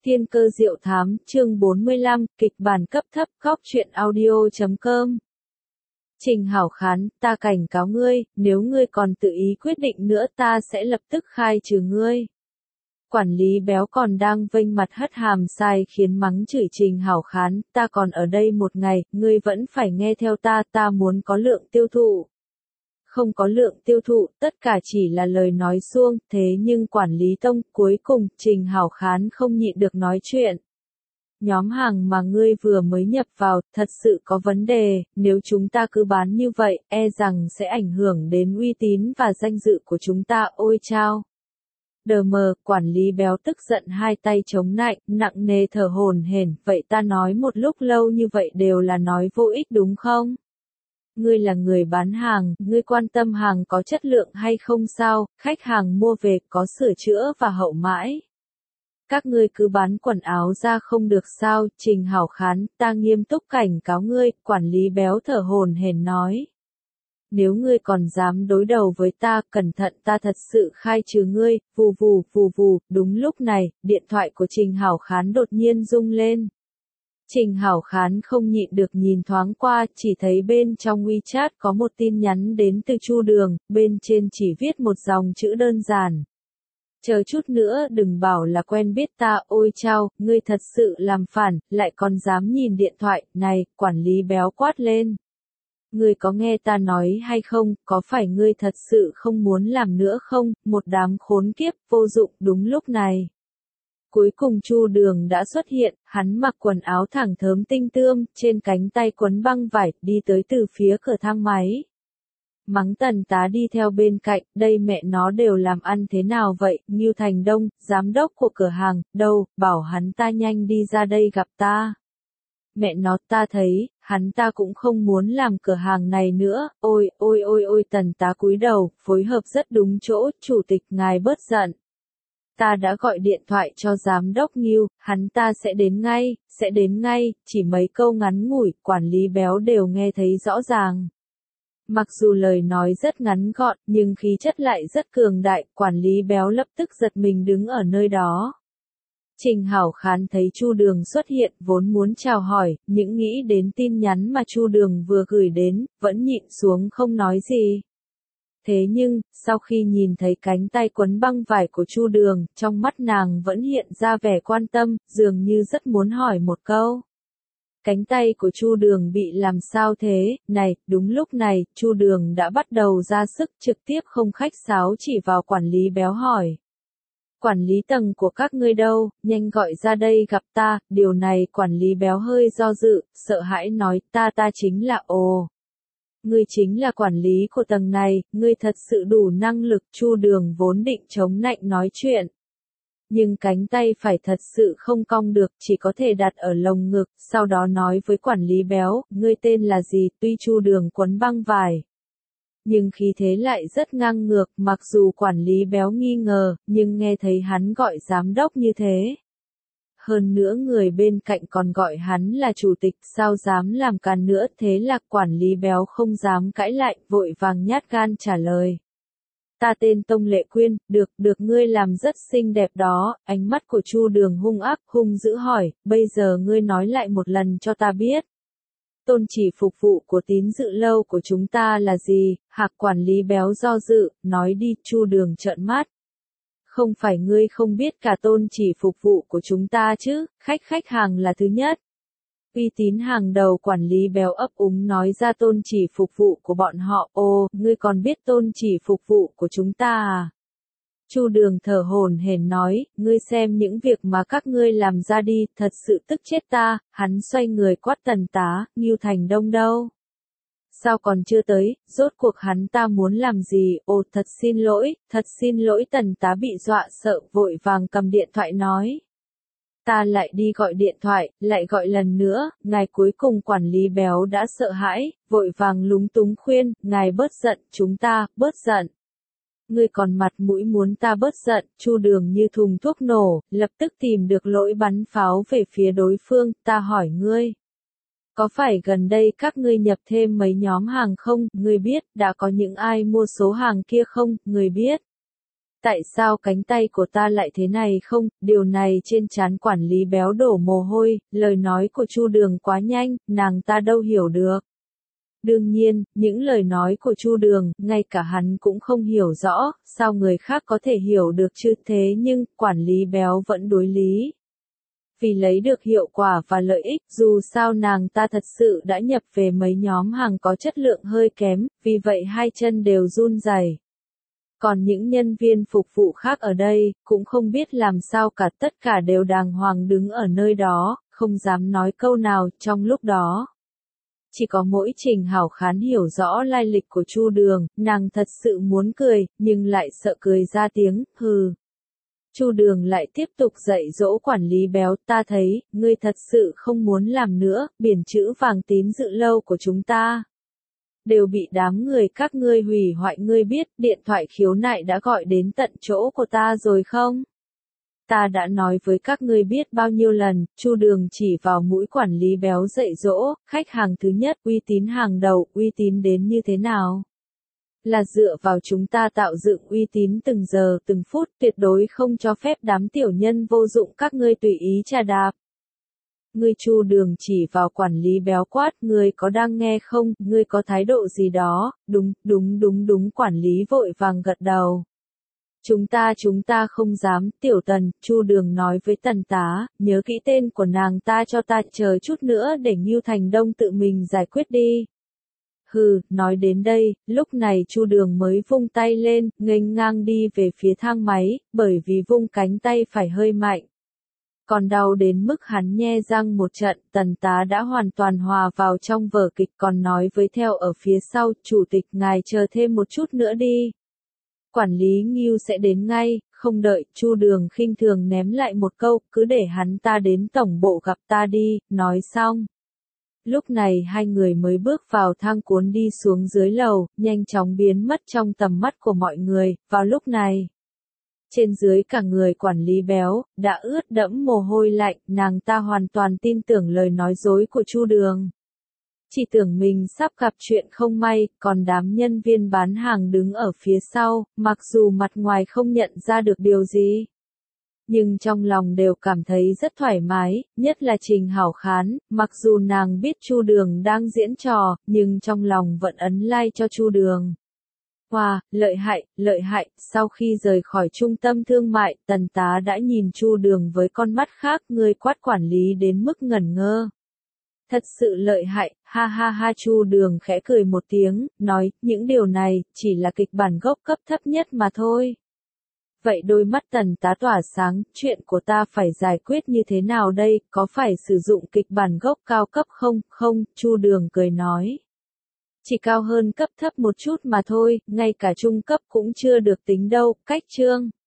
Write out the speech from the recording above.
Thiên cơ diệu thám, chương 45, kịch bản cấp thấp, góc truyện audio.com. Trình Hảo Khán, ta cảnh cáo ngươi, nếu ngươi còn tự ý quyết định nữa ta sẽ lập tức khai trừ ngươi. Quản lý béo còn đang vênh mặt hất hàm sai khiến mắng chửi Trình Hảo Khán, ta còn ở đây một ngày, ngươi vẫn phải nghe theo ta muốn có lượng tiêu thụ. Không có lượng tiêu thụ, tất cả chỉ là lời nói suông, thế nhưng quản lý tông, cuối cùng, Trình Hảo Khán không nhịn được nói chuyện. Nhóm hàng mà ngươi vừa mới nhập vào, thật sự có vấn đề, nếu chúng ta cứ bán như vậy, e rằng sẽ ảnh hưởng đến uy tín và danh dự của chúng ta, ôi chao. Đờ mờ, quản lý béo tức giận hai tay chống nạnh, nặng nề thở hổn hển, vậy ta nói một lúc lâu như vậy đều là nói vô ích đúng không? Ngươi là người bán hàng, ngươi quan tâm hàng có chất lượng hay không sao, khách hàng mua về có sửa chữa và hậu mãi. Các ngươi cứ bán quần áo ra không được sao, Trình Hảo Khán, ta nghiêm túc cảnh cáo ngươi, quản lý béo thở hổn hển nói. Nếu ngươi còn dám đối đầu với ta, cẩn thận ta thật sự khai trừ ngươi, vù vù, đúng lúc này, điện thoại của Trình Hảo Khán đột nhiên rung lên. Trình Hảo Khán không nhịn được nhìn thoáng qua, chỉ thấy bên trong WeChat có một tin nhắn đến từ Chu Đường, bên trên chỉ viết một dòng chữ đơn giản. Chờ chút nữa đừng bảo là quen biết ta, ôi chao, ngươi thật sự làm phản, lại còn dám nhìn điện thoại, này, quản lý béo quát lên. Ngươi có nghe ta nói hay không, có phải ngươi thật sự không muốn làm nữa không, một đám khốn kiếp, vô dụng, đúng lúc này. Cuối cùng Chu Đường đã xuất hiện, hắn mặc quần áo thẳng thớm tinh tươm, trên cánh tay quấn băng vải, đi tới từ phía cửa thang máy. Mắng Tần tá đi theo bên cạnh, đây mẹ nó đều làm ăn thế nào vậy, Ngưu Thành Đông, giám đốc của cửa hàng, đâu, bảo hắn ta nhanh đi ra đây gặp ta. Mẹ nó ta thấy, hắn ta cũng không muốn làm cửa hàng này nữa, ôi, Tần tá cúi đầu, phối hợp rất đúng chỗ, chủ tịch ngài bớt giận. Ta đã gọi điện thoại cho giám đốc Ngưu, hắn ta sẽ đến ngay, chỉ mấy câu ngắn ngủi, quản lý béo đều nghe thấy rõ ràng. Mặc dù lời nói rất ngắn gọn, nhưng khí chất lại rất cường đại, quản lý béo lập tức giật mình đứng ở nơi đó. Trình Hảo Khán thấy Chu Đường xuất hiện, vốn muốn chào hỏi, những nghĩ đến tin nhắn mà Chu Đường vừa gửi đến, vẫn nhịn xuống không nói gì. Thế nhưng, sau khi nhìn thấy cánh tay quấn băng vải của Chu Đường, trong mắt nàng vẫn hiện ra vẻ quan tâm, dường như rất muốn hỏi một câu. Cánh tay của Chu Đường bị làm sao thế, này, đúng lúc này, Chu Đường đã bắt đầu ra sức trực tiếp không khách sáo chỉ vào quản lý béo hỏi. Quản lý tầng của các ngươi đâu, nhanh gọi ra đây gặp ta, điều này quản lý béo hơi do dự, sợ hãi nói, ta chính là Ngươi chính là quản lý của tầng này, ngươi thật sự đủ năng lực, Chu Đường vốn định chống nạnh nói chuyện. Nhưng cánh tay phải thật sự không cong được, chỉ có thể đặt ở lồng ngực, sau đó nói với quản lý béo, ngươi tên là gì, tuy Chu Đường quấn băng vải. Nhưng khí thế lại rất ngang ngược, mặc dù quản lý béo nghi ngờ, nhưng nghe thấy hắn gọi giám đốc như thế. Hơn nữa người bên cạnh còn gọi hắn là chủ tịch, sao dám làm càn nữa, thế là quản lý béo không dám cãi lại, vội vàng nhát gan trả lời. Ta tên Tông Lệ Quyên, được ngươi làm rất xinh đẹp đó, ánh mắt của Chu Đường hung ác, hung dữ hỏi, bây giờ ngươi nói lại một lần cho ta biết. Tôn chỉ phục vụ của tín dự lâu của chúng ta là gì, Hạc quản lý béo do dự, nói đi, Chu Đường trợn mắt. Không phải ngươi không biết cả tôn chỉ phục vụ của chúng ta chứ, khách hàng là thứ nhất. Uy tín hàng đầu quản lý béo ấp úng nói ra tôn chỉ phục vụ của bọn họ, ngươi còn biết tôn chỉ phục vụ của chúng ta à? Chu Đường thở hổn hển nói, ngươi xem những việc mà các ngươi làm ra đi, thật sự tức chết ta, hắn xoay người quát Tần tá, Ngưu Thành Đông đâu? Sao còn chưa tới, rốt cuộc hắn ta muốn làm gì, thật xin lỗi Tần tá bị dọa sợ, vội vàng cầm điện thoại nói. Ta lại đi gọi điện thoại, lại gọi lần nữa, ngài cuối cùng quản lý béo đã sợ hãi, vội vàng lúng túng khuyên, ngài bớt giận, chúng ta, bớt giận. Ngươi còn mặt mũi muốn ta bớt giận, Chu Đường như thùng thuốc nổ, lập tức tìm được lỗi bắn pháo về phía đối phương, ta hỏi ngươi. Có phải gần đây các ngươi nhập thêm mấy nhóm hàng không, ngươi biết, đã có những ai mua số hàng kia không, ngươi biết. Tại sao cánh tay của ta lại thế này không? Điều này trên trán quản lý béo đổ mồ hôi, lời nói của Chu Đường quá nhanh, nàng ta đâu hiểu được. Đương nhiên, những lời nói của Chu Đường, ngay cả hắn cũng không hiểu rõ, sao người khác có thể hiểu được chứ thế nhưng, quản lý béo vẫn đối lý. Vì lấy được hiệu quả và lợi ích, dù sao nàng ta thật sự đã nhập về mấy nhóm hàng có chất lượng hơi kém, vì vậy hai chân đều run rẩy. Còn những nhân viên phục vụ khác ở đây, cũng không biết làm sao cả, tất cả đều đàng hoàng đứng ở nơi đó, không dám nói câu nào trong lúc đó. Chỉ có mỗi Trình Hảo Khán hiểu rõ lai lịch của Chu Đường, nàng thật sự muốn cười, nhưng lại sợ cười ra tiếng, hừ. Chu Đường lại tiếp tục dạy dỗ quản lý béo, ta thấy, ngươi thật sự không muốn làm nữa, biển chữ vàng tín dự lâu của chúng ta đều bị đám người các ngươi hủy hoại, ngươi biết, điện thoại khiếu nại đã gọi đến tận chỗ của ta rồi không? Ta đã nói với các ngươi biết bao nhiêu lần, Chu Đường chỉ vào mũi quản lý béo dạy dỗ, khách hàng thứ nhất, uy tín hàng đầu, uy tín đến như thế nào? Là dựa vào chúng ta tạo dựng uy tín từng giờ, từng phút, tuyệt đối không cho phép đám tiểu nhân vô dụng các ngươi tùy ý trà đạp. Ngươi Chu Đường chỉ vào quản lý béo quát, ngươi có đang nghe không, ngươi có thái độ gì đó, đúng, quản lý vội vàng gật đầu. Chúng ta không dám, Tiểu Tần, Chu Đường nói với Tần tá, nhớ kỹ tên của nàng ta cho ta, chờ chút nữa để Ngưu Thành Đông tự mình giải quyết đi. Hừ, nói đến đây, lúc này Chu Đường mới vung tay lên, nghênh ngang đi về phía thang máy, bởi vì vung cánh tay phải hơi mạnh. Còn đau đến mức hắn nhe răng một trận, Tần tá đã hoàn toàn hòa vào trong vở kịch, còn nói với theo ở phía sau, chủ tịch ngài chờ thêm một chút nữa đi. Quản lý Ngưu sẽ đến ngay, không đợi, Chu Đường khinh thường ném lại một câu, cứ để hắn ta đến tổng bộ gặp ta đi, nói xong. Lúc này hai người mới bước vào thang cuốn đi xuống dưới lầu, nhanh chóng biến mất trong tầm mắt của mọi người, vào lúc này. Trên dưới cả người quản lý béo, đã ướt đẫm mồ hôi lạnh, nàng ta hoàn toàn tin tưởng lời nói dối của Chu Đường. Chỉ tưởng mình sắp gặp chuyện không may, còn đám nhân viên bán hàng đứng ở phía sau, mặc dù mặt ngoài không nhận ra được điều gì. Nhưng trong lòng đều cảm thấy rất thoải mái, nhất là Trình Hảo Khán, mặc dù nàng biết Chu Đường đang diễn trò, nhưng trong lòng vẫn ấn like cho Chu Đường. Wow, lợi hại, sau khi rời khỏi trung tâm thương mại, Tần tá đã nhìn Chu Đường với con mắt khác, người quát quản lý đến mức ngẩn ngơ. Thật sự lợi hại, ha ha ha, Chu Đường khẽ cười một tiếng, nói, những điều này, chỉ là kịch bản gốc cấp thấp nhất mà thôi. Vậy đôi mắt Tần tá tỏa sáng, chuyện của ta phải giải quyết như thế nào đây, có phải sử dụng kịch bản gốc cao cấp không? Không, Chu Đường cười nói. Chỉ cao hơn cấp thấp một chút mà thôi, ngay cả trung cấp cũng chưa được tính đâu, cách chương.